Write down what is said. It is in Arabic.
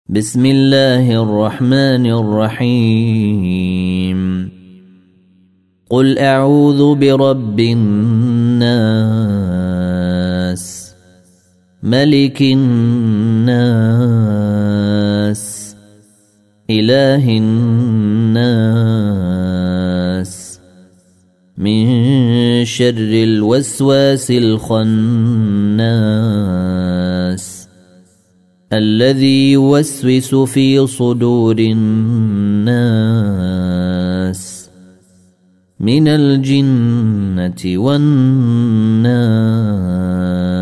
بسم الله الرحمن الرحيم قل أعوذ برب الناس ملك الناس إله الناس من شر الوسواس الخناس الذي يوسوس في صدور الناس من الجنة والناس.